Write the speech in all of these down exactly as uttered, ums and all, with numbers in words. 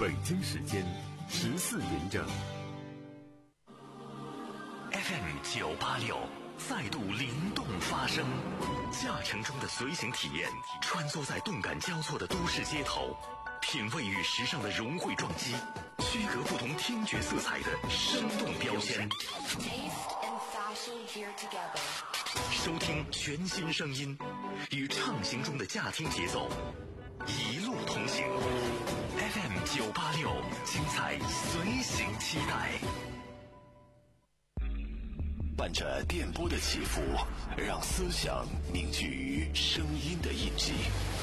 北京时间十四点整。 F M 九八六再度灵动发声，驾乘中的随行体验，穿梭在动感交错的都市街头，品味与时尚的融汇撞击，区隔不同听觉色彩的生动标签。收听全新声音，与畅行中的驾听节奏一路同行。F M 九八六，精彩随行期待。伴着电波的起伏，让思想凝聚于声音的印记，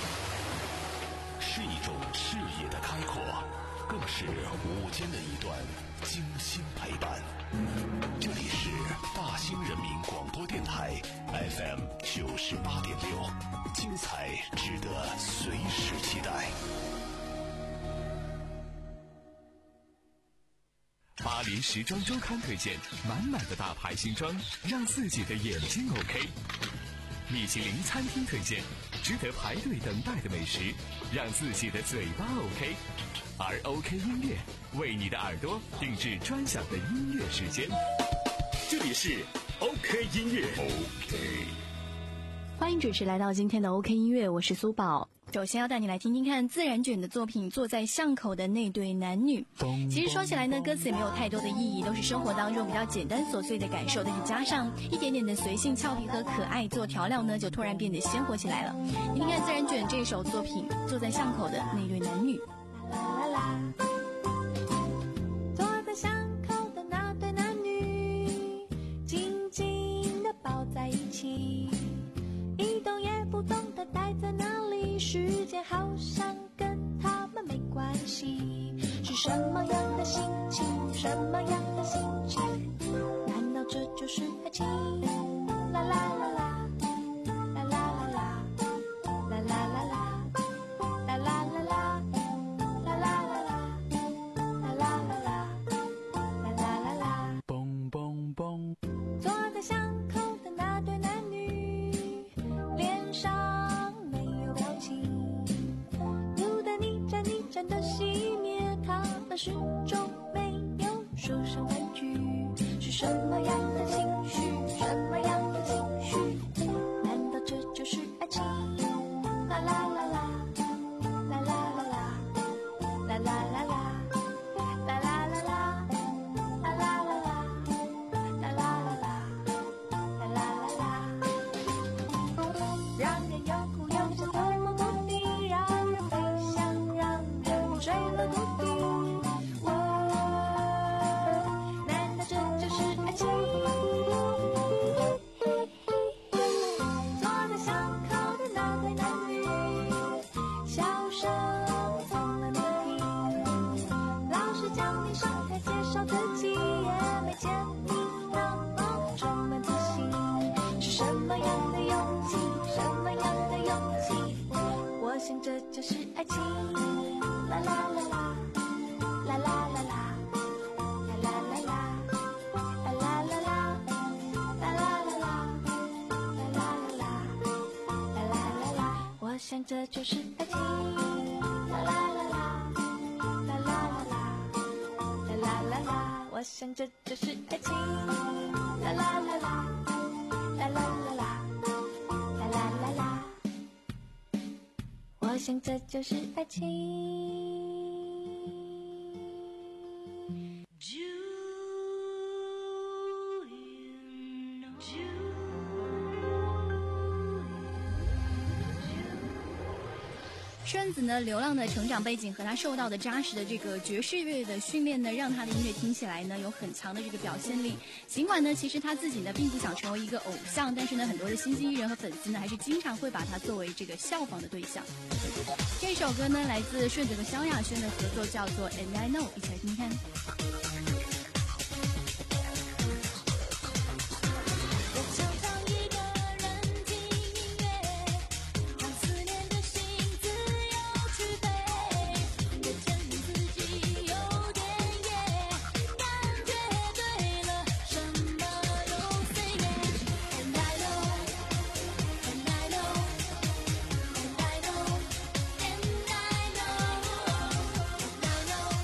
是一种视野的开阔，更是午间的一段精心陪伴。这里是大兴人民广播电台 F M 九十八点六，精彩值得随时期待。 巴黎时装周刊推荐满满的大牌新装，让自己的眼睛 OK。米其林餐厅推荐值得排队等待的美食，让自己的嘴巴 OK。而 OK 音乐为你的耳朵定制专享的音乐时间，这里是 OK 音乐。 OK， 欢迎准时来到今天的 OK 音乐，我是苏宝。首先要带你来听听看自然卷的作品《坐在巷口的那对男女》。其实说起来呢，歌词也没有太多的意义，都是生活当中比较简单琐碎的感受，但是加上一点点的随性俏皮和可爱做调料呢，就突然变得鲜活起来了。你听看自然卷这首作品《坐在巷口的那对男女》。啦啦啦，坐在巷口的那对男女，紧紧地抱在一起，一动也不动地待在那里，时间好像跟他们没关系。是什么样的心情？什么样的心情？难道这就是爱情？啦啦啦啦，啦啦啦啦，啦啦啦啦，啦啦啦啦。坐在巷口的那对男女，脸上没有表情，路灯一盏一盏的熄灭，他们始终没有说声婉句。是什么样的情绪？什么样的情绪？难道这就是爱情？啦啦啦啦，啦啦啦啦，啦啦啦啦。这就是爱情，啦啦啦啦，啦啦啦啦，啦啦啦啦，啦啦啦啦，啦啦啦啦，啦啦啦啦，啦啦啦啦。我想这就是爱情，啦啦啦啦，啦啦啦啦，啦啦啦啦。我想这就是爱情，啦啦啦啦，啦啦啦啦，啦啦啦啦。我想这就是爱情。顺子呢，流浪的成长背景和他受到的扎实的这个爵士乐的训练呢，让他的音乐听起来呢有很强的这个表现力。尽管呢，其实他自己呢并不想成为一个偶像，但是呢，很多的新晋艺人和粉丝呢，还是经常会把他作为这个效仿的对象。这首歌呢，来自顺子和萧亚轩的合作，叫做《And I Know》，一起来听听看。 And I know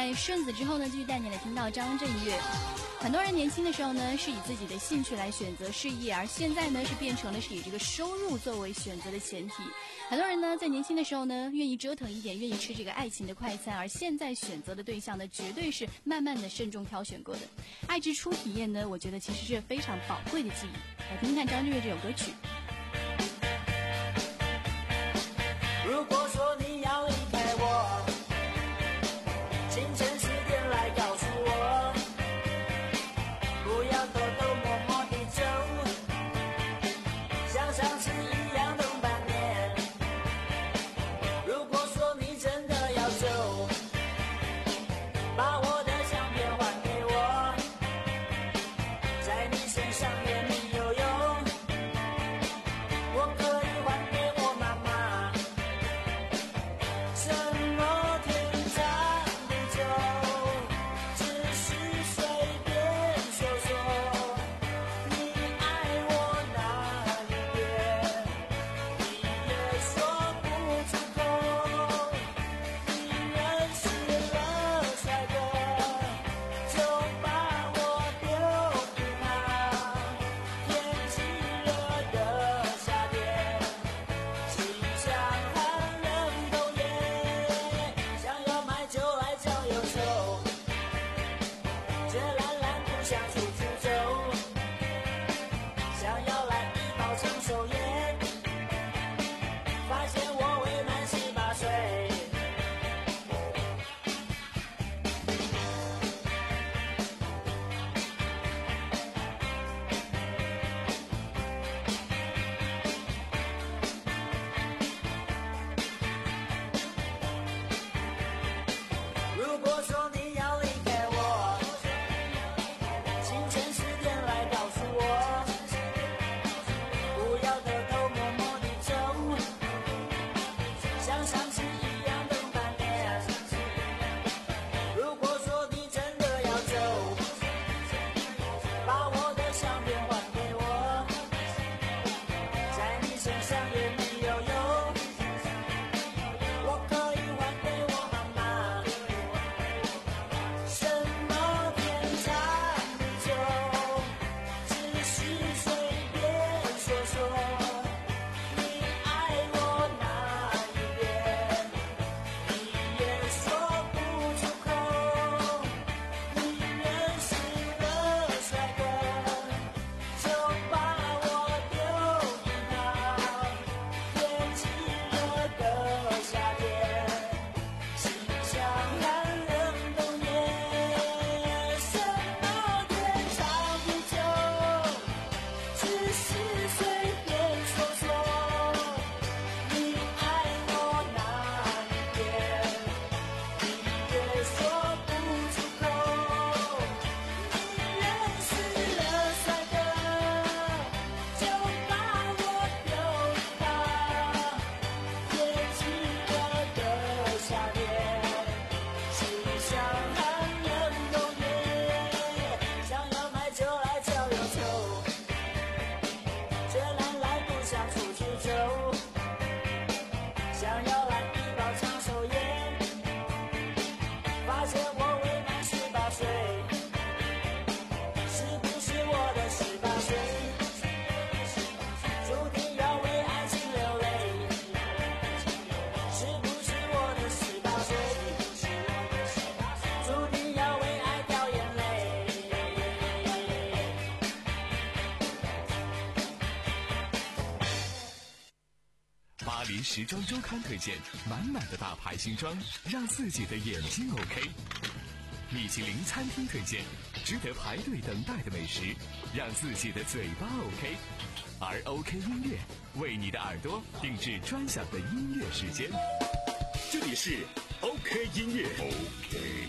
在顺子之后呢，继续带你来听到张震岳。很多人年轻的时候呢，是以自己的兴趣来选择事业，而现在呢，是变成了是以这个收入作为选择的前提。很多人呢，在年轻的时候呢，愿意折腾一点，愿意吃这个爱情的快餐，而现在选择的对象呢，绝对是慢慢的慎重挑选过的。爱之初体验呢，我觉得其实是非常宝贵的记忆。来听听看张震岳这首歌曲。 如果说你要离开我，清晨十点来告诉我，不要偷偷摸摸地走，像上次一样等半年。如果说你真的要走，把我的相片还给我，在你身上也没有用，我可以还给我妈妈。什么天长地久，只是随便说说，你爱我哪一边，你也说不出口。你认识了帅哥，就把我丢给他。天气热的夏天，心像寒冷冬夜，想要买酒来浇忧愁，却懒懒不想出去走，想要来一包长寿烟，发现我未满十八岁。如果说你要离开我，清晨十点来告诉我，不要偷偷摸摸地走，像上次一样等半年。如果说你真的要走，把我的相片还给我，在你身上也没有用，我可以还给我妈妈。什么天长地久，只是随便说说，你爱我哪一边，你也说不出口。你认识了帅哥，就把我丢给他。天气热的夏天，心像寒冷冬夜。什么天长地久，只是随便说说，你爱我哪一边，你也说不出口。你认识了帅哥，就把我丢给他。天气热的夏天，心像寒冷冬夜，想要买酒来浇忧愁，却懒懒不想出去走，想要来一包长寿烟，发现我未满十八岁。是不是我的十八岁，注定要为爱情流泪？是不是我的十八岁，注定要为爱掉眼泪？ 巴黎时装周刊推荐满满的大牌新装，让自己的眼睛 OK。米其林餐厅推荐值得排队等待的美食，让自己的嘴巴 OK。而 OK 音乐为你的耳朵定制专享的音乐时间。 这里是 OK 音乐 OK。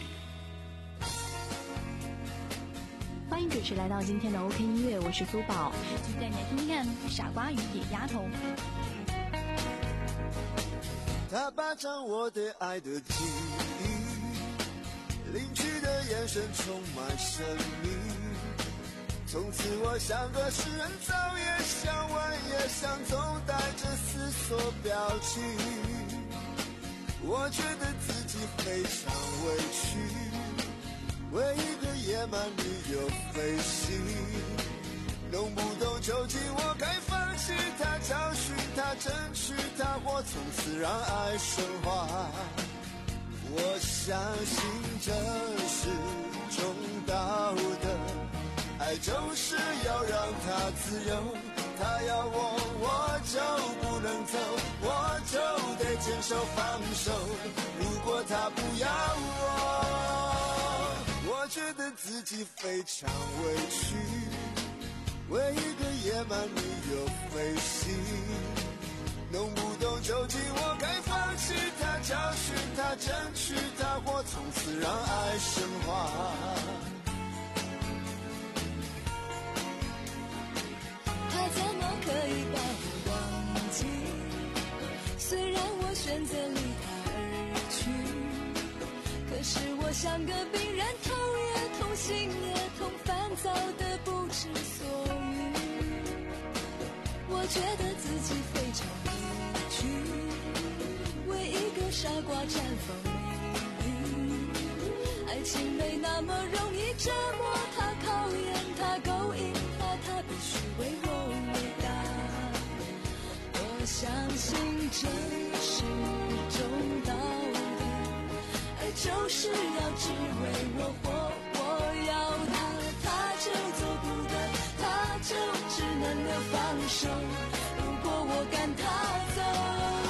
欢迎准时来到今天的 OK 音乐，我是苏宝，继续带你来听听看《傻瓜与野丫头》。 他霸占我对爱的记忆，领取的眼神充满神秘。从此我像个诗人，早也想晚也想，总带着思索表情。我觉得自己非常委屈， 野蛮你又飞行，弄不懂究竟我该放弃它，找寻它，争取它，或从此让爱升华。我相信这是种道德，爱就是要让它自由，它要我我就不能走，我就得坚守放手，如果它不要我，我觉得自己非常委屈，为一个野蛮女友飞行，弄不懂究竟我该放弃它，找寻它，争取它，或从此让爱升华。 他怎么可以把我忘记？虽然我选择离他而去，可是我像个病人，头也痛，心也痛，烦躁的不知所云。我觉得自己非常委屈，为一个傻瓜绽放美丽。爱情没那么容易折磨他，考验他，勾引他，他必须为我伟大。我相信这是种道德，爱就是要只为我活，我要他，他就做不得，他就只能够放手，如果我赶他走。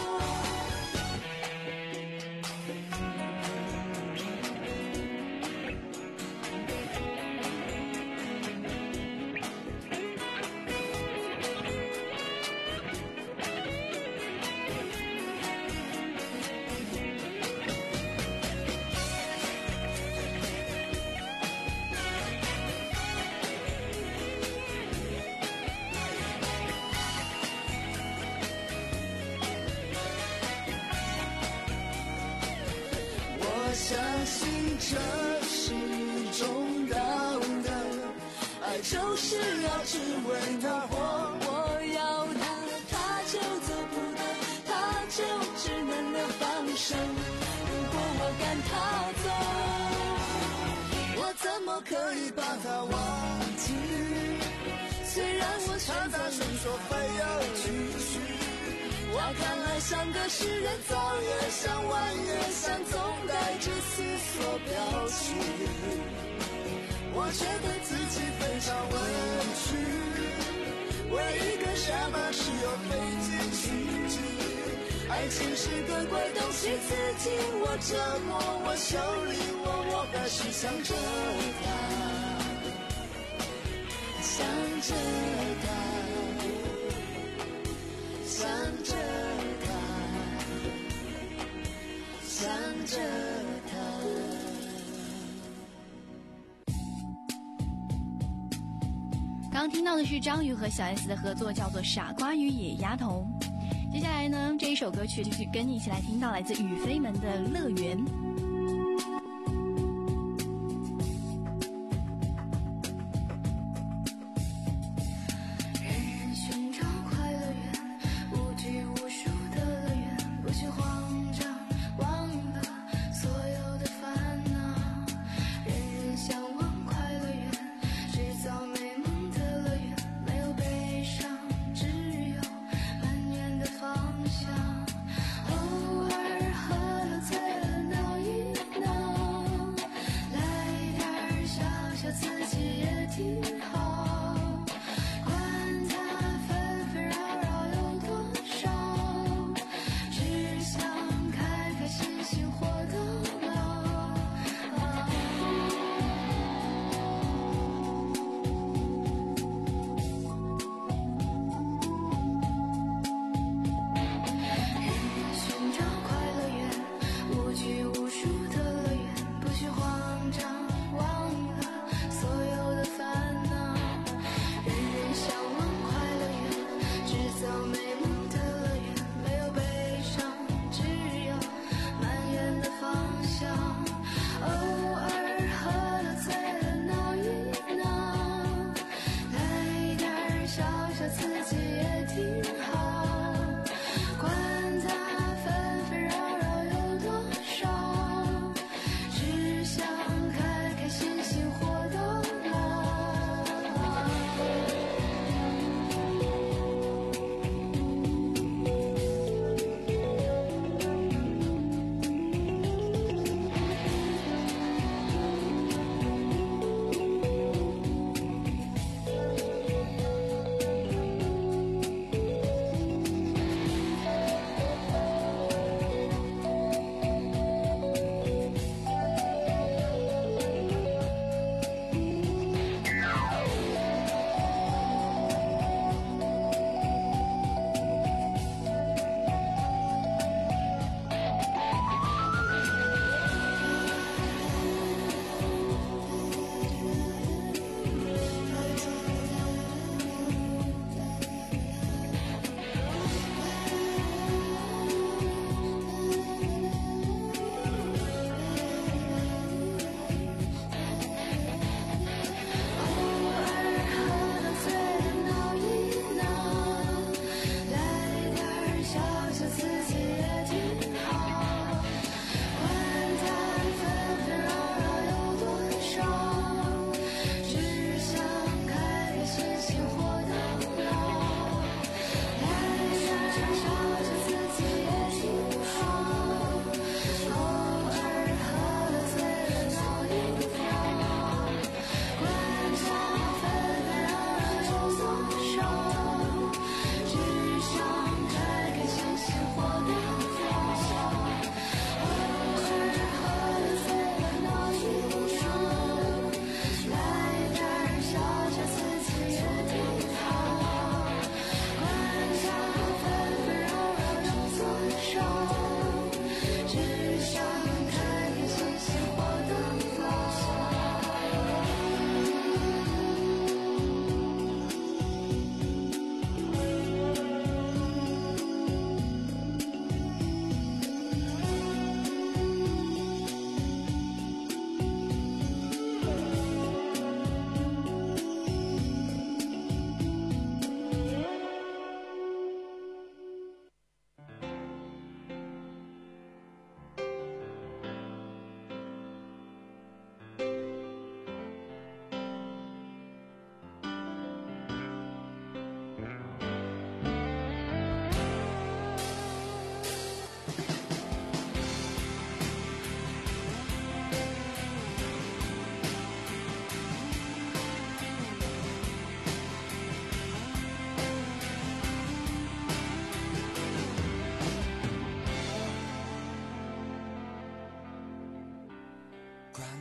相信这是种道德，爱就是要只为他活， 我要他，他就走不得，他就只能够放手，如果我赶他走，我怎么可以把他忘记？虽然我选择了说非要继续， 他看来像个诗人，早也想晚也想，总带着思索表情。 我觉得自己非常委屈，为一个傻马只有费尽心机。 爱情是个怪东西，刺激我，折磨我，修理我，我还是想着他，想着他。想着他，想着他。 刚刚听到的是张宇和小 S 的合作，叫做《傻瓜与野丫头》。接下来呢，这一首歌曲继续跟你一起来听到来自雨飞们的《乐园》。 偶尔喝醉了闹一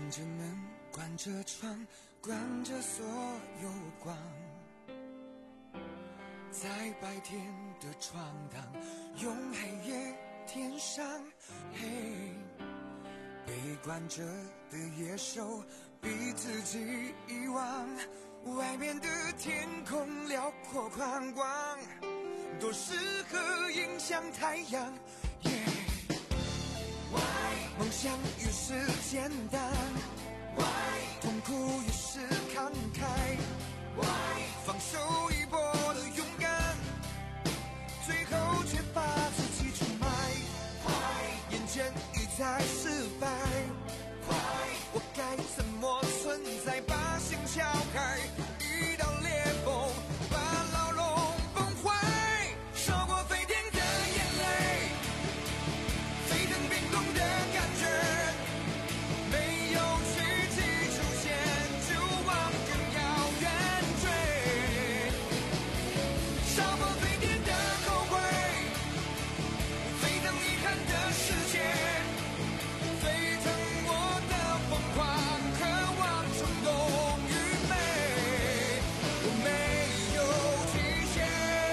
着门，关着窗，关着所有光，在白天的闯荡，用黑夜填上。嘿，被关着的野兽比自己遗忘，外面的天空辽阔宽广，多适合迎向太阳。Yeah， 梦想越是简单，痛苦越是慷慨，放手一搏的勇敢，最后却把自己出卖。眼前一再失败，我该怎么存在？把心敲开，一道裂缝把牢笼崩坏，受过沸点的眼泪，沸腾冰冻的感觉，没有奇迹出现就往更遥远追，烧过沸点的后悔，沸腾遗憾的世界，沸腾我的疯狂，渴望冲动与美，我没有极限。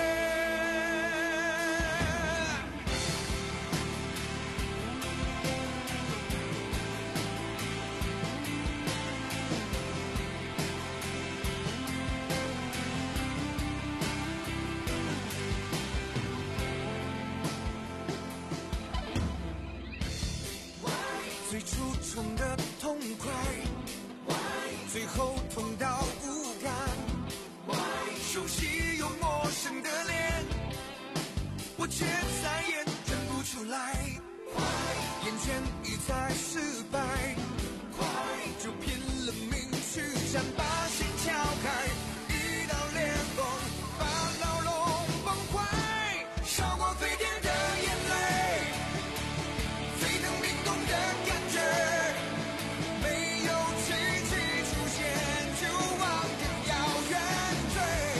最初冲的痛快，最后痛到无感，熟悉又陌生的脸，我却再也认不出来。眼前一再失败，就拼了命去战，把心敲开，一道裂缝把牢笼崩坏，烧过沸点的眼泪，沸腾冰冻的感觉，没有奇迹出现就往更遥远追，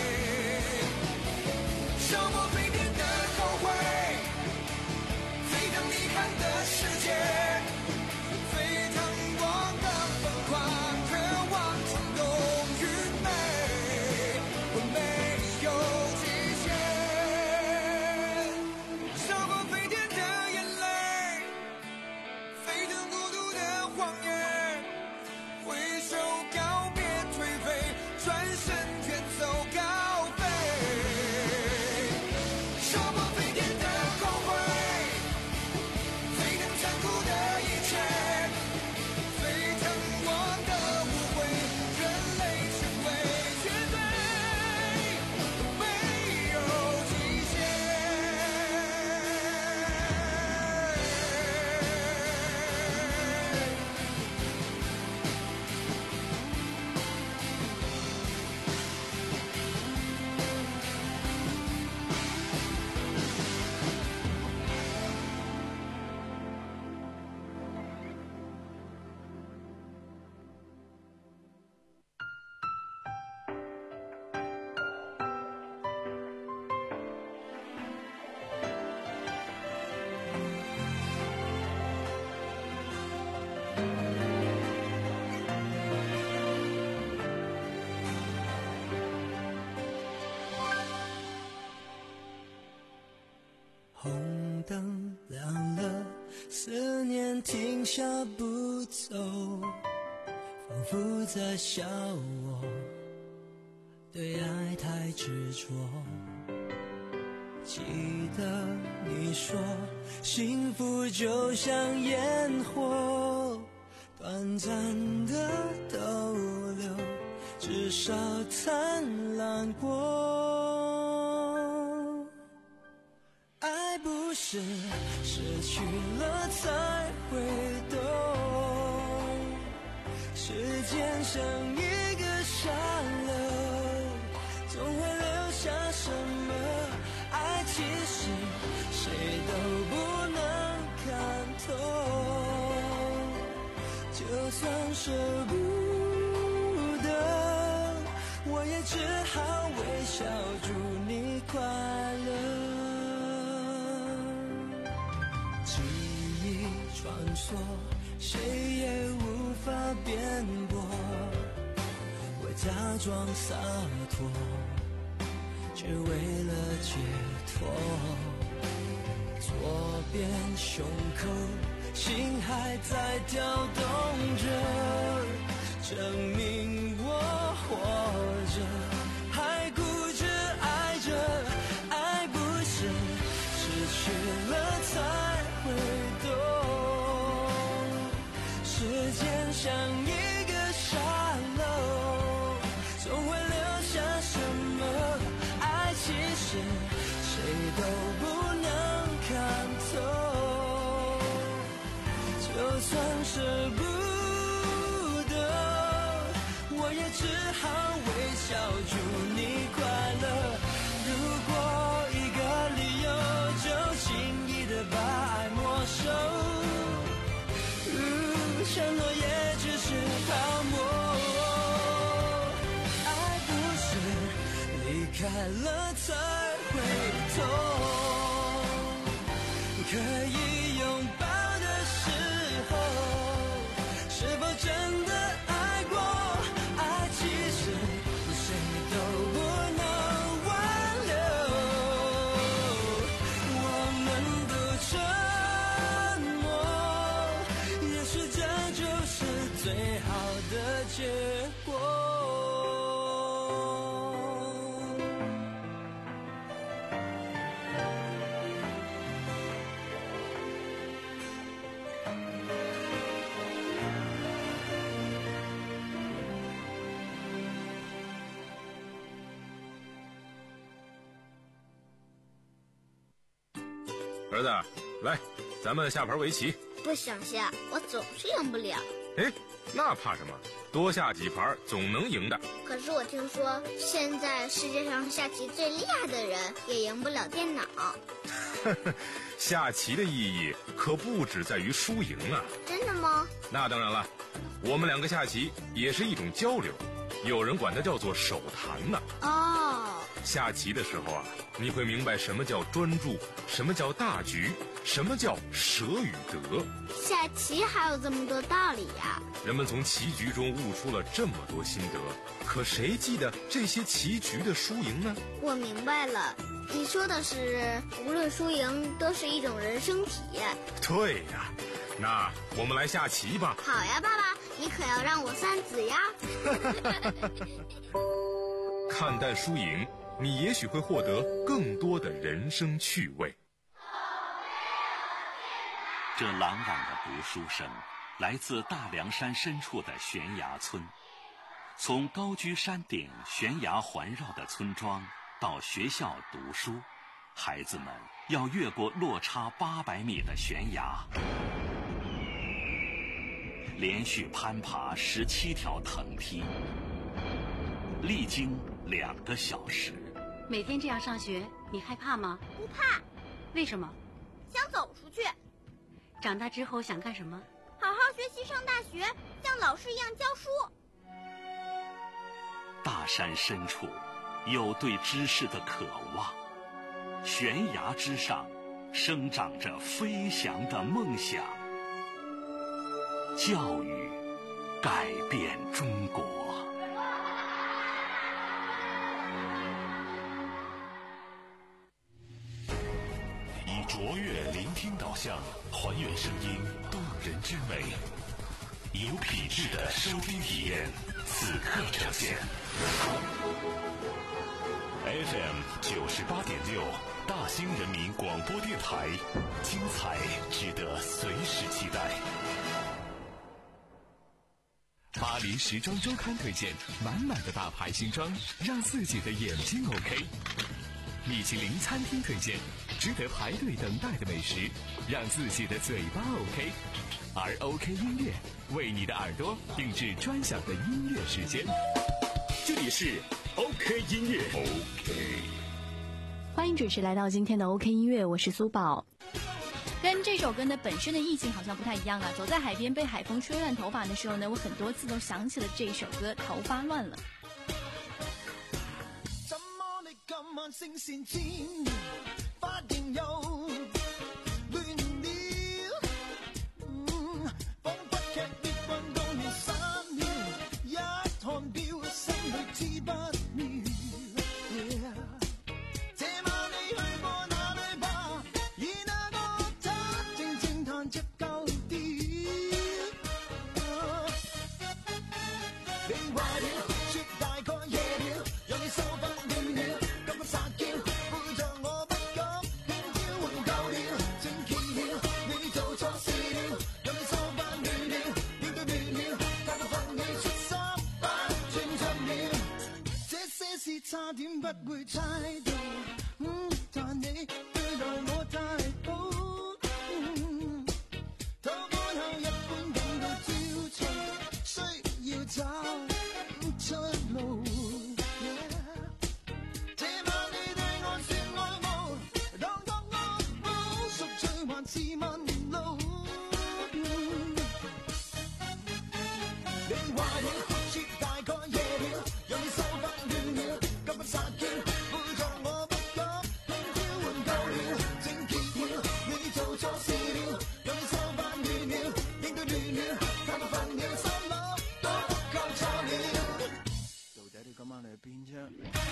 烧过沸点的后悔，沸腾遗憾的世界，沸腾我的疯狂，渴望冲动与美，我没有极限，烧过沸点的眼泪，沸腾孤独的谎言，挥手告别颓废，转身远走高飞，烧过沸点的后悔，沸腾残酷的一切，沸腾我的无悔，人类成为绝对，没有极限。 红灯亮了，思念停下不走，仿佛在笑我对爱太执着。记得你说幸福就像烟火，短暂的逗留，至少灿烂过。爱不是失去了才会懂，时间像一个沙漏，总会留下什么。爱其实谁都不能看透，就算舍不得，我也只好微笑祝你快乐。记忆穿梭，谁也无法辩驳，为假装洒脱，却为了解脱。左边胸口心还在跳动着，证明我活着，还顾着爱着，爱不是失去了才会懂。时间像一个沙漏，总会留下什么，爱其实谁都不能看透。就算舍不得，我也只好微笑祝你快乐。如果一个理由就轻易的把爱没收，嗯，承诺也只是泡沫。爱不是离开了才会痛，可以拥抱的时候，是否真的爱过？爱其实谁都不能挽留，我们都沉默，也许这就是最好的结果。 儿子，来，咱们下盘围棋。 不想下，我总是赢不了。 哎，那怕什么？多下几盘总能赢的。 可是我听说，现在世界上下棋最厉害的人也赢不了电脑。 下棋的意义可不只在于输赢啊。 真的吗？ 那当然了，我们两个下棋也是一种交流，有人管它叫做手谈呢。 哦。 下棋的时候啊，你会明白什么叫专注，什么叫大局，什么叫舍与得。 下棋还有这么多道理呀！ 人们从棋局中悟出了这么多心得，可谁记得这些棋局的输赢呢？ 我明白了，你说的是无论输赢都是一种人生体验。 对呀，那我们来下棋吧。 好呀，爸爸，你可要让我三子呀。 看淡输赢，你也许会获得更多的人生趣味。 这朗朗的读书声来自大凉山深处的悬崖村。从高居山顶悬崖环绕的村庄到学校读书，孩子们要越过落差八百米的悬崖，连续攀爬十七条藤梯，历经两个小时。 每天这样上学，你害怕吗？ 不怕。 为什么？ 想走出去。 长大之后想干什么？ 好好学习，上大学，像老师一样教书。 大山深处有对知识的渴望，悬崖之上生长着飞翔的梦想。教育改变中国。 以卓越聆听导向，还原声音动人之美，有品质的收听体验，此刻呈现。F M 九十八点六，大兴人民广播电台，精彩值得随时期待。巴黎时装周刊推荐，满满的大牌新装，让自己的眼睛 OK。米其林餐厅推荐，值得排队等待的美食，让自己的嘴巴 OK。而 OK 音乐为你的耳朵定制专享的音乐时间。 这里是 OK 音乐 OK。 欢迎准时来到今天的 OK 音乐，我是苏宝。跟这首歌呢本身的意境好像不太一样啊。走在海边被海风吹乱头发的时候呢，我很多次都想起了这首歌《头发乱了》。 怎麼你今晚聲線尖，髮型又亂了，嗯，彷彿劇烈運動員你壞了，說大概夜了，讓你手不暖了，感覺撒嬌，背着我不覺，偏招換夠了，正奇了，你做錯事了，讓你手不暖了，應對亂了，太過分了，出三不轉進了，這些事差點不會猜到，嗯，但你對待我太好。找出路， yeah. 這晚你對我說愛慕，當當我補贖罪還是問路。你壞了，說大概夜了，讓你手不暖了，急不撒嬌，背着我不覺，偏招換夠了，正奇了，你做錯事了，讓你手不暖了，應對亂了，太過分了，心諗。到底你今晚嚟邊啫？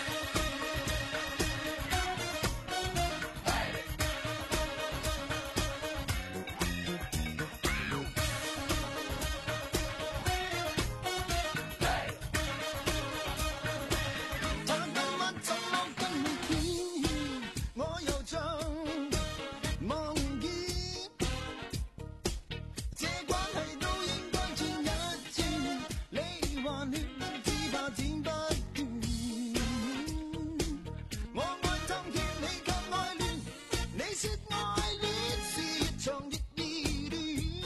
但今晚怎麼跟你見面，我又像忘記，這關係都應該轉一轉，你話了。剪不斷，我愛貪甜，你卻愛戀，你說愛戀是越長越熱戀。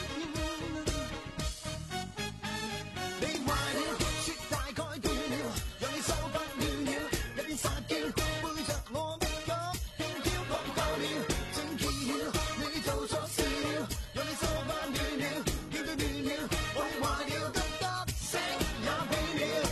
你壞了，說大概斷了，讓你手不暖了，一邊撒嬌，背着我不覺，偏挑講夠了，正奇了，你做錯事了，讓你手不暖了，應對亂了，我壞了得得聲也變了。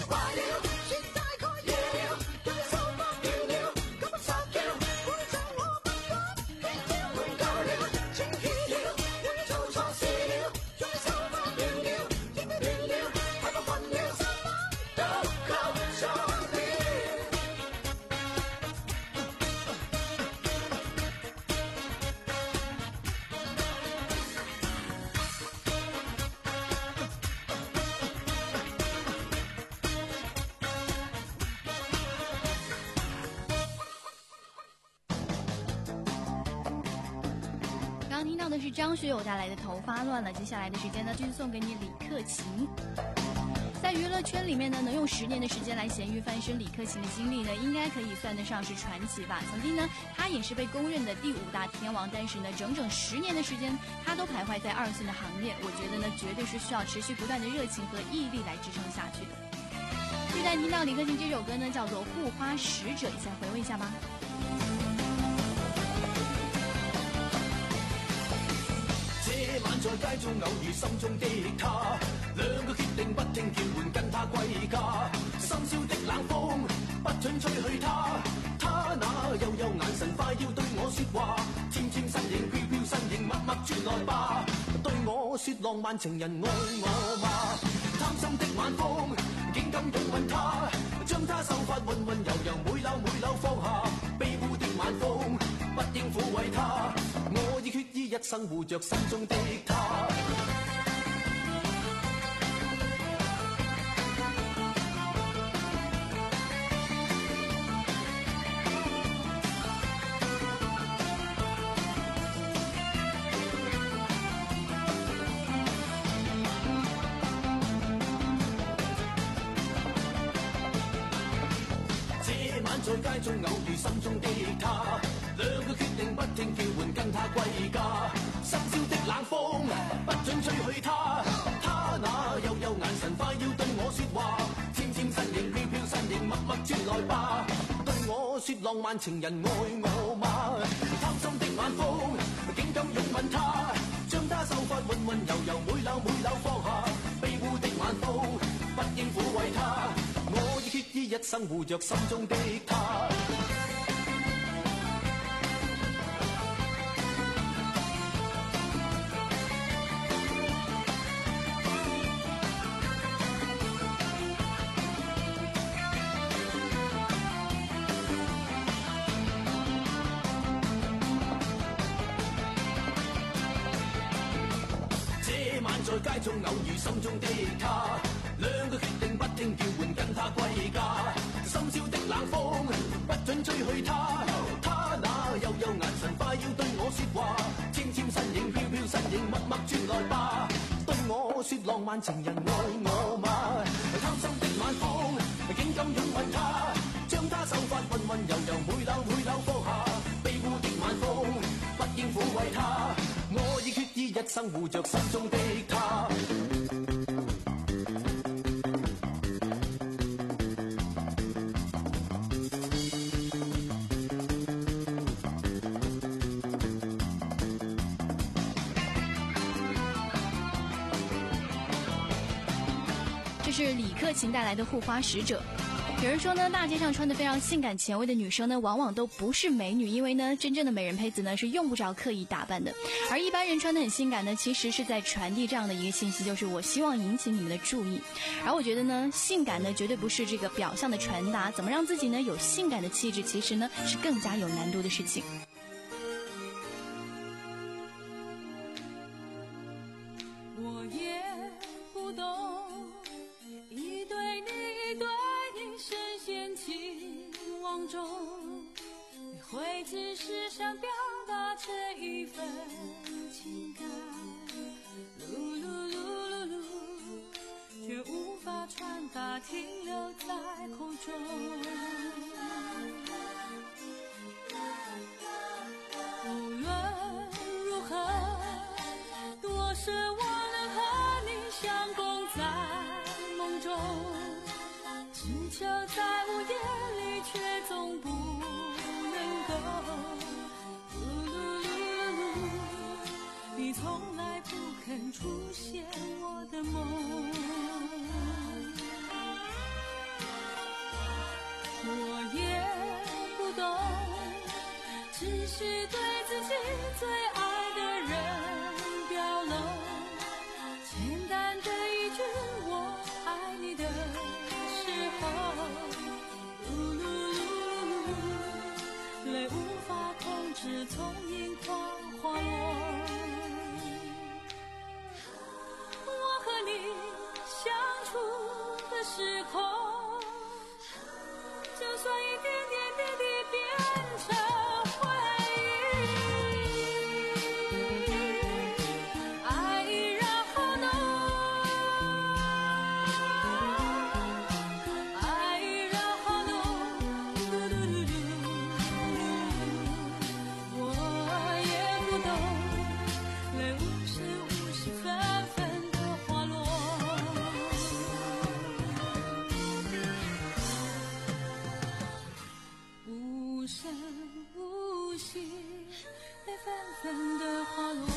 刚听到的是张学友带来的《头发乱了》，接下来的时间呢，继续送给你李克勤。在娱乐圈里面呢，能用十年的时间来咸鱼翻身，李克勤的经历呢，应该可以算得上是传奇吧。曾经呢，他也是被公认的第五大天王，但是呢，整整十年的时间，他都徘徊在二线的行列。我觉得呢，绝对是需要持续不断的热情和毅力来支撑下去的。现在听到李克勤这首歌呢，叫做《护花使者》，一起来回味一下吧。 這晚在街中偶遇心中的他，兩個決定不聽叫喚跟他歸家，深宵的冷風不准吹去他，他那幽幽眼神快要對我說話，纖纖身影飄飄身影默默轉來吧，對我說浪漫情人愛我嗎？貪心的晚風竟敢擁吻他，將他秀髮溫溫柔柔每縷每縷放下，卑污的晚風不應撫慰他，我已決意一生護着心中的他。在街中偶遇心中的他，兩個決定不聽叫喚跟他歸家，深宵的冷風不准吹去他，他那幽幽眼神快要對我說話，纖纖身影飄飄身影默默轉來吧，對我說浪漫情人愛我嗎？貪心的晚風竟敢擁吻他，將他秀髮溫溫柔柔每縷每縷放下，卑污的晚風不應撫慰他，我已決意一生護着心中的他。這晚在街中偶遇心中的他，兩個決追去他，他那幽幽眼神快要對我說話，纖纖身影飄飄身影默默轉來吧，對我說浪漫情人愛我嗎？貪心的晚風竟敢擁吻他，將他手法溫溫柔柔每縷每縷放下，卑污的晚風不應撫慰他，我已決意一生護着心中的他。 这是李克勤带来的护花使者。有人说呢，大街上穿得非常性感前卫的女生呢，往往都不是美女，因为呢，真正的美人胚子呢是用不着刻意打扮的，而一般人穿得很性感呢，其实是在传递这样的一个信息，就是我希望引起你们的注意。而我觉得呢，性感呢绝对不是这个表象的传达，怎么让自己呢有性感的气质，其实呢是更加有难度的事情。 我也不懂，一对你一对你深陷情网中，你会只是想表达这一份情感，噜噜噜噜噜，却无法传达，停留在空中。无论如何，多奢望能和你相共在梦中，只求在午夜里却总不能够，噜噜噜噜，你从来不肯出现我的梦。我也不懂，只是对自己最爱的人表露，简单的一句我爱你的时候，噜噜噜噜，泪无法控制从眼眶滑落。我和你相处的时空，就算一点点点滴变成回忆，爱依然好浓，爱依然好浓，噜噜噜噜，我也不懂，泪无时无时纷纷的滑落。无声无息，泪纷纷的滑落。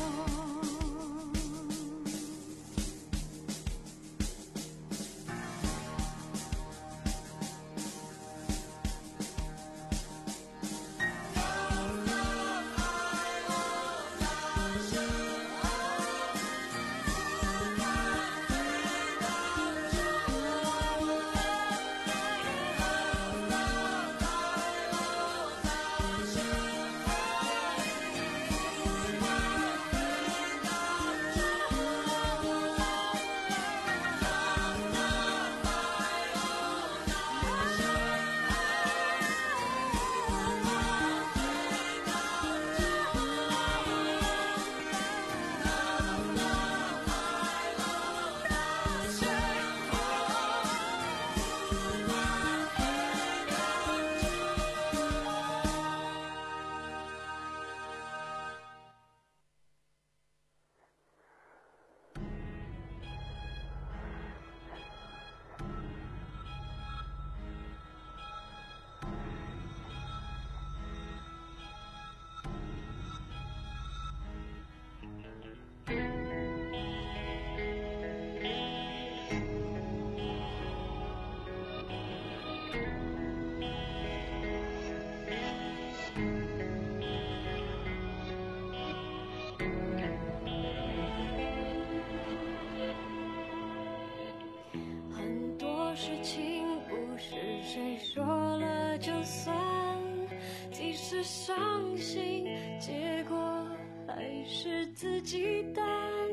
很多事情不是谁说了就算，即使伤心，结果还是自己担。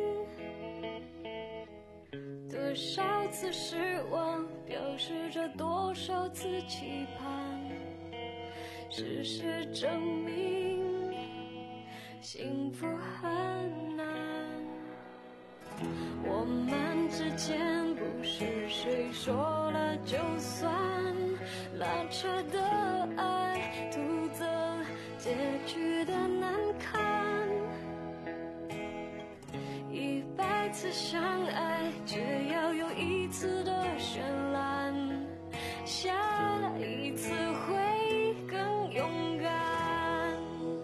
多少次失望，表示着多少次期盼。 只是证明幸福很难。我们之间不是谁说了就算，拉扯的爱徒增结局的难看。一百次相爱，只要有一次的绚烂，下一次会更勇敢。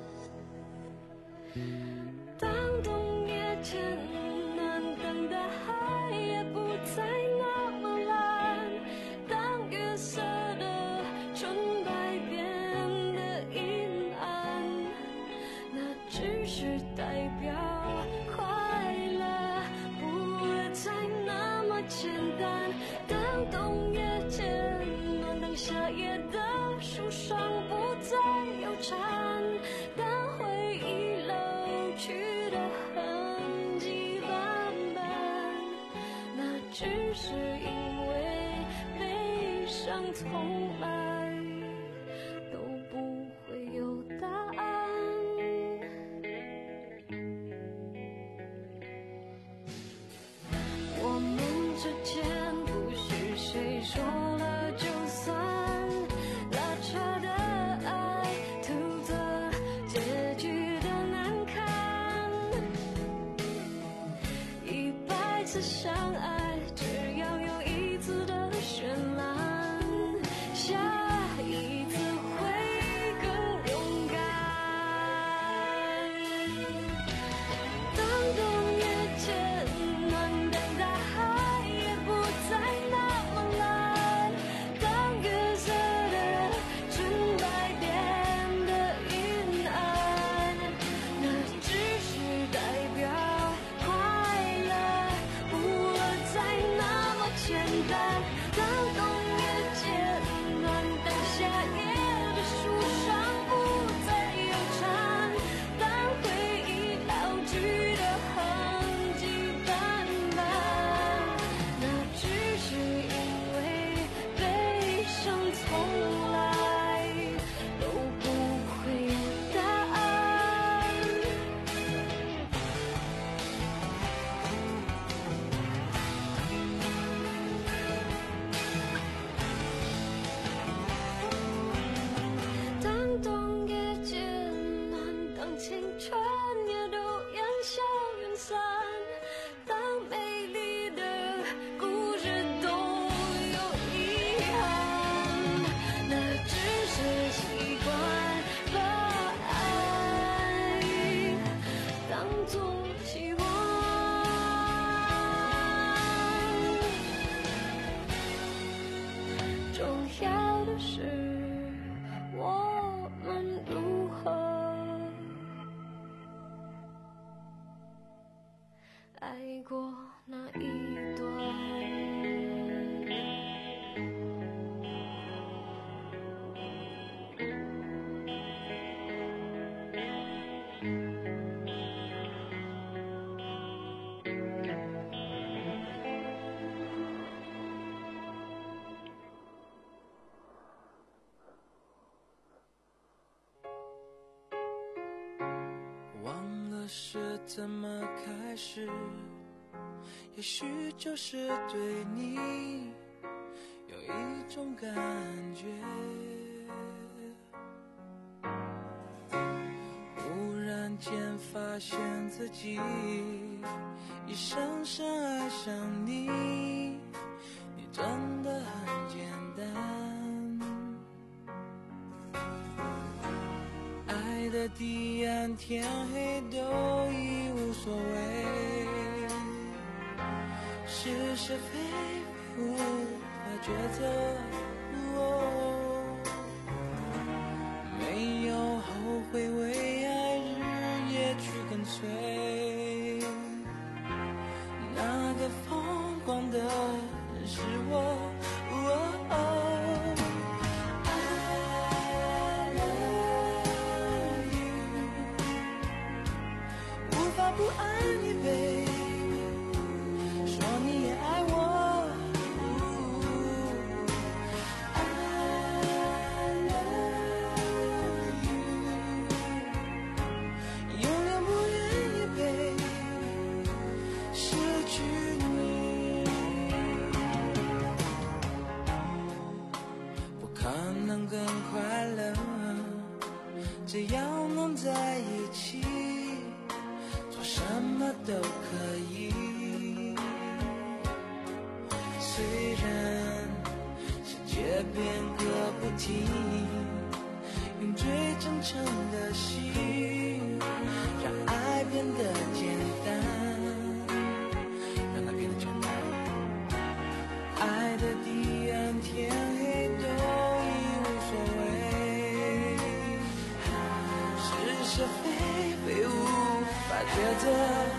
当冬夜渐暖，等的海也不再那么蓝，当月色的纯白变得阴暗，那只是代表快乐不会再那么简单。当冬夜渐暖，当夏夜的树上不再有蝉，当回忆老去的痕迹斑斑，那只是因为悲伤从来都不会有答案。我们之间不是谁说了就算，拉扯的爱徒增结局的难看。一百次相爱，只要有一次的绚烂，下一次会更勇敢。当冬夜渐暖，当大海也不再那么蓝，当月色的纯白变得阴暗，那只是代表快乐不会再那么简单。当冬夜渐暖，当夏夜的树上不再有蝉，当回忆老去的痕迹斑斑，那只是因为悲伤从来都不会有答案。当冬夜渐暖，当青春也都烟消云散，当美丽的故事都有遗憾，那只是习惯把爱当作希望。重要的是我们如何爱过那一段。 忘了是怎么开始，也许就是对你有一种感觉，忽然间发现自己已深深爱上你，你真的很简单，爱的地暗天黑都已无所谓，是是非非无法抉择，哦，没有后悔，为爱日夜去跟随，那个疯狂的人是我，哦不爱你 baby， 说你也爱我，I love 只要能在一起，做什么都可以。虽然世界变个不停，用最真诚的心，让爱变得简单，让它变得简单。爱的彼岸，天黑都已无所谓，是是非非无法抉择。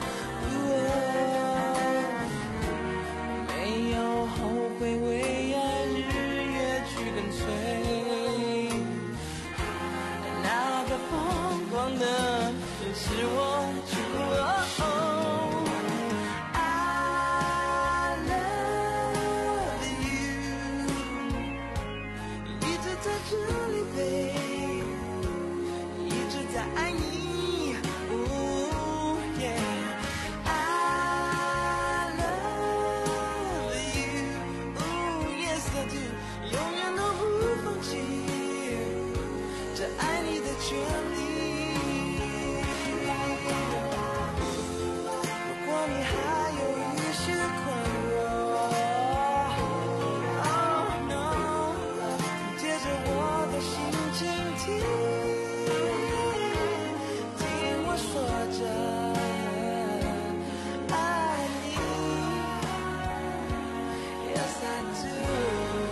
没有后悔，为爱日夜去跟随。那个疯狂的是我。I love you， 一直在这里陪，一直在爱你。哦耶。永远都不放弃这爱你的权利。如果你还有一些困惑 Oh no， 借着我的心倾听，听我说着爱你 Yes I do。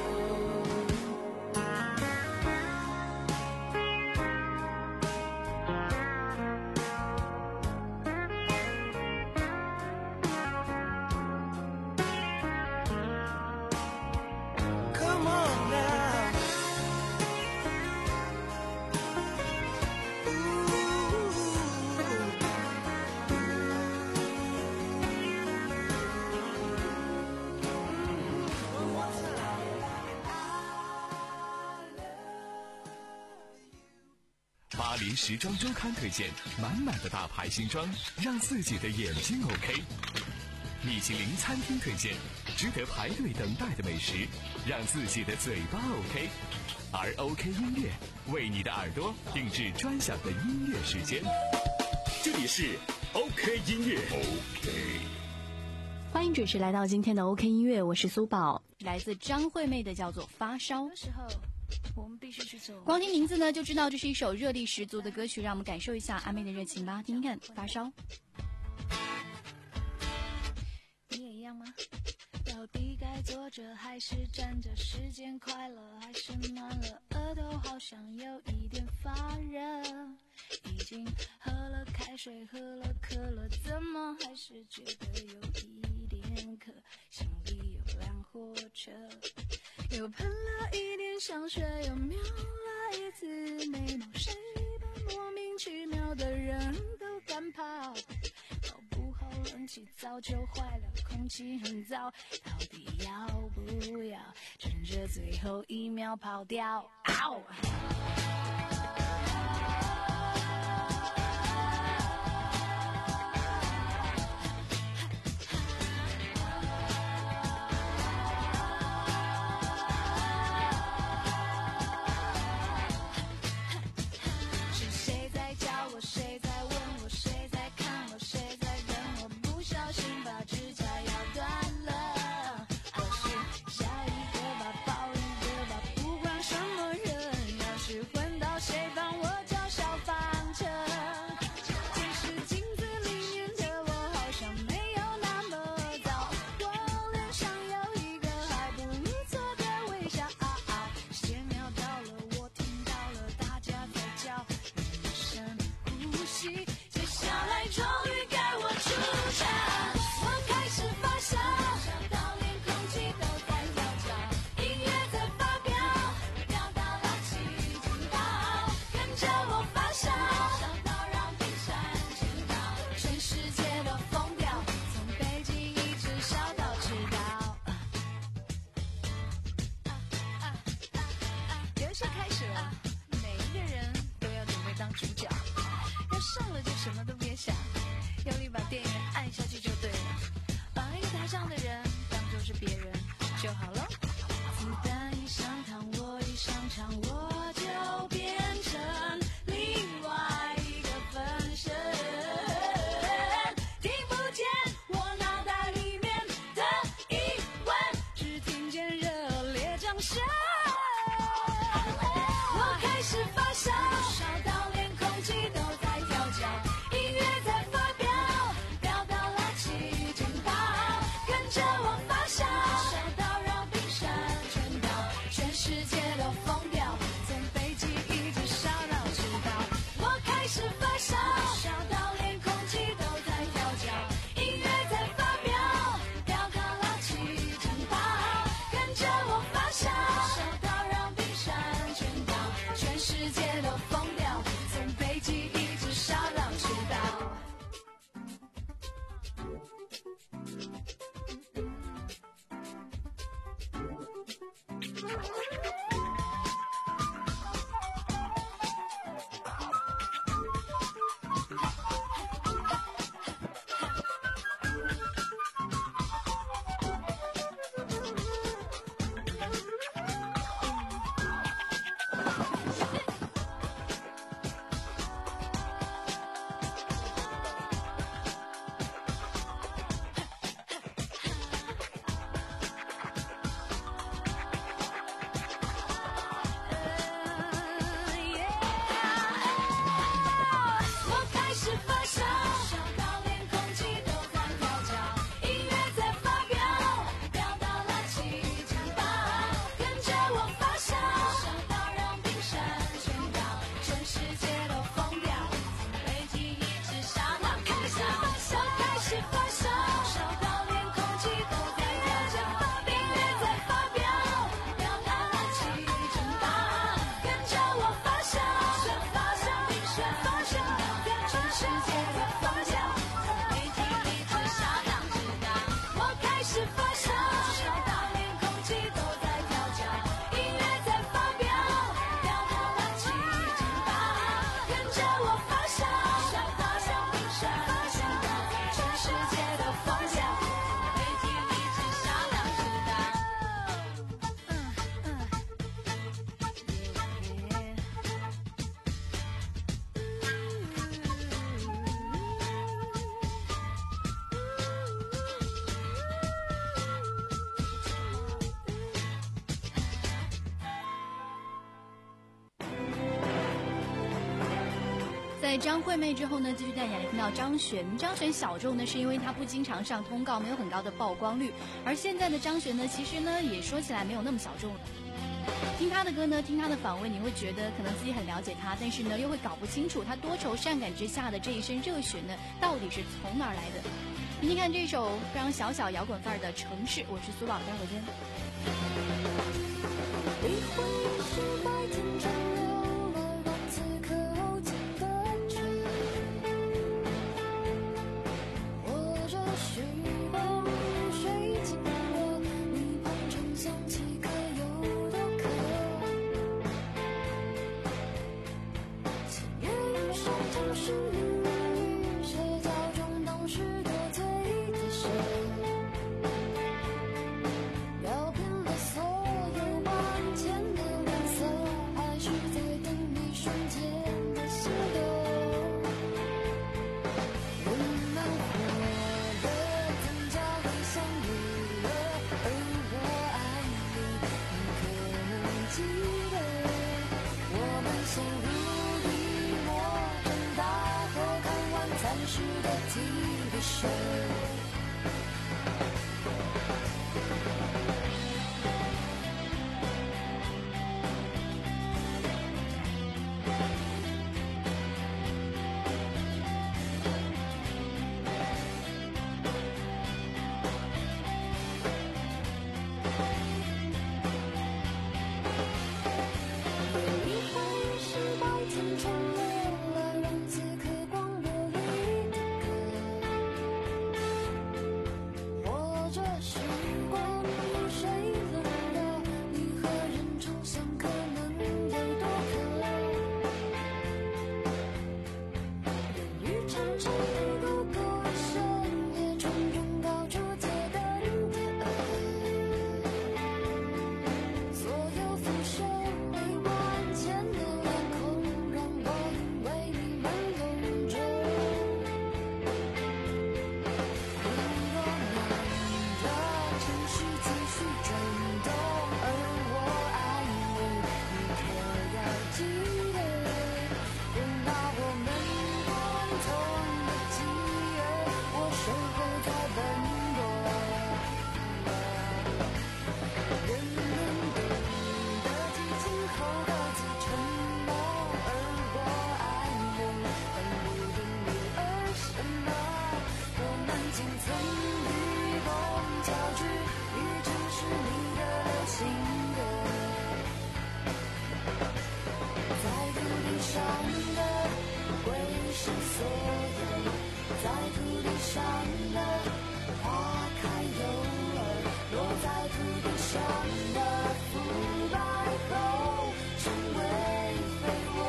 巴黎时装周刊推荐满满的大牌新装，让自己的眼睛 OK。米其林餐厅推荐值得排队等待的美食，让自己的嘴巴 OK。而 OK 音乐为你的耳朵定制专享的音乐时间。 这里是 OK 音乐 OK。 欢迎准时来到今天的 OK 音乐，我是苏宝，来自张惠妹的叫做发烧。 我们必须去走。 光听名字呢就知道这是一首热力十足的歌曲，让我们感受一下阿妹的热情吧，听听看发烧。 你也一样吗？到底该坐着还是站着？时间快了还是慢了？额头好像有一点发热，已经喝了开水喝了可乐，怎么还是觉得有一点渴？心里有辆火车，又喷了一点香水，又瞄了一次眉毛，谁把莫名其妙的人都赶跑？搞不好冷气早就坏了，空气很糟，到底要不要趁着最后一秒跑掉？嗷！是谁在叫我？谁在问我？谁在看我？谁在等我？不小心把指甲咬断了。或是笑一个吧，抱一个吧，不管什么人，要是混到谁帮我叫消防车。其实镜子里面的我好像没有那么糟，我脸上有一个还不错的微笑。时间秒到了，我听到了大家在叫，深呼吸，接下来终于该我出场。我开始发烧，烧到连空气都在跳脚，音乐在发飙，飙到了七情岛，跟着我发烧，烧到让冰山倾倒，全世界都疯掉，从北京一直烧到赤道。游戏开始了，每一个人都要准备当主角，要上了就什么都别想，用力把电源按下去就对了，把一个台上的人当作是别人就好了。子弹一上膛，我一上场，我就变成另在张惠妹之后呢，继续带你来听到张悬。张悬小众呢，是因为他不经常上通告，没有很高的曝光率。而现在的张悬呢，其实呢也说起来没有那么小众了。听他的歌呢，听他的访问，你会觉得可能自己很了解他，但是呢又会搞不清楚他多愁善感之下的这一身热血呢，到底是从哪儿来的。听听看这首非常小小摇滚范儿的城市，我是苏宝，待会儿见。 一回是白天蒸馏了让此刻后尽的缺，或者时光如水经过你旁边想起可有多渴，情愿上同是淋雨社交中当时多醉的谁，绕遍了所有万千的颜色，还是在等一瞬间的心动。人们活了，增加回想你了，而我爱你，你可能记得，我们相濡以沫，长大后看晚餐时的 T V show。有一回是白天冲落了让此刻光热里的歌，或者时光如水冷了，你和人重相可能有多渴，人与常常不够够深夜重重高处街灯的所有腐朽没万千的脸孔，让我因为你们永久。日落难的城市继续转动，而我爱你，你可要记得，等到我们共同的饥饿，我守候在奔波。人们懂得激情后各自沉默，而我爱梦，但不定为了什么。我们仅曾与共交织，于城市里的流行歌，在土地上的会是所有，在土地上的花开有儿，落在土地上的腐败后成为废物。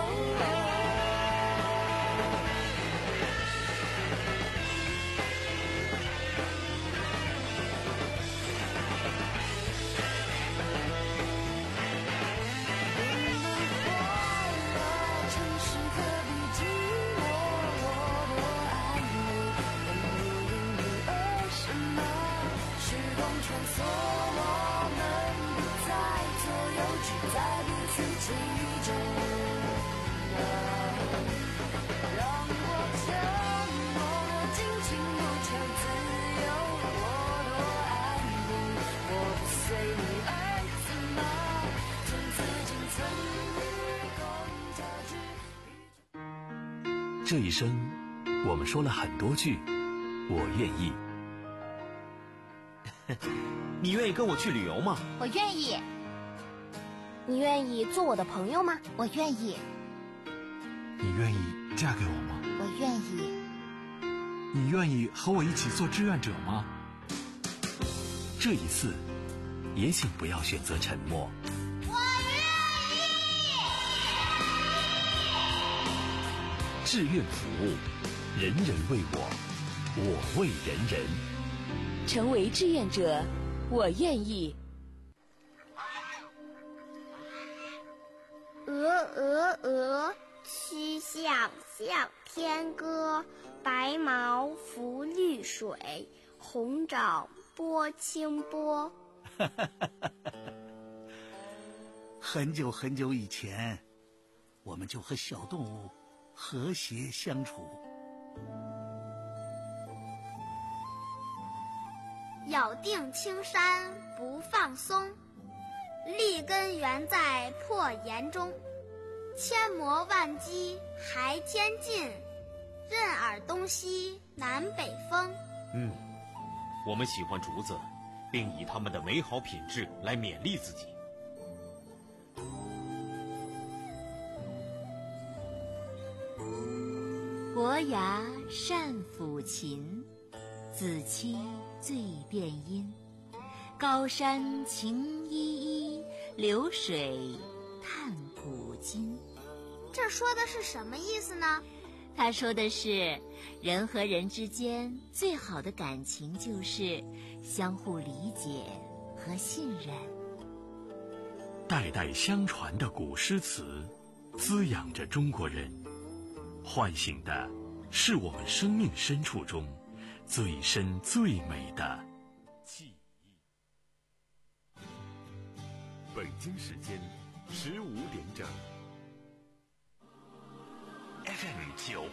人们活了，城市何必寂寞？我多爱你，但不因为了什么。时光穿梭，我们不再左右，只在彼此其中。让我沉默，尽情不求自由。我多爱你，我不随你而怎么？从此仅存与共交织。 这一生，我们说了很多句“我愿意”。 你愿意跟我去旅游吗？ 我愿意。你愿意做我的朋友吗？我愿意。 你愿意嫁给我吗？ 我愿意。 你愿意和我一起做志愿者吗？ 这一次，也请不要选择沉默。 我愿意。 志愿服务，人人为我，我为人人。 成为志愿者，我愿意。 鹅鹅鹅，曲项向天歌。白毛浮绿水，红掌拨清波。 很久很久以前，我们就和小动物和谐相处。 咬定青山不放松，立根原在破岩中。千磨万击还天进，任尔东西南北风。 嗯，我们喜欢竹子，并以它们的美好品质来勉励自己。 伯牙善抚琴，子期最辨音。高山晴依依，流水叹古今。 这说的是什么意思呢？ 他说的是，人和人之间最好的感情就是相互理解和信任。 代代相传的古诗词，滋养着中国人，唤醒的是我们生命深处中最深最美的记忆。 北京时间十五点整。 F M 九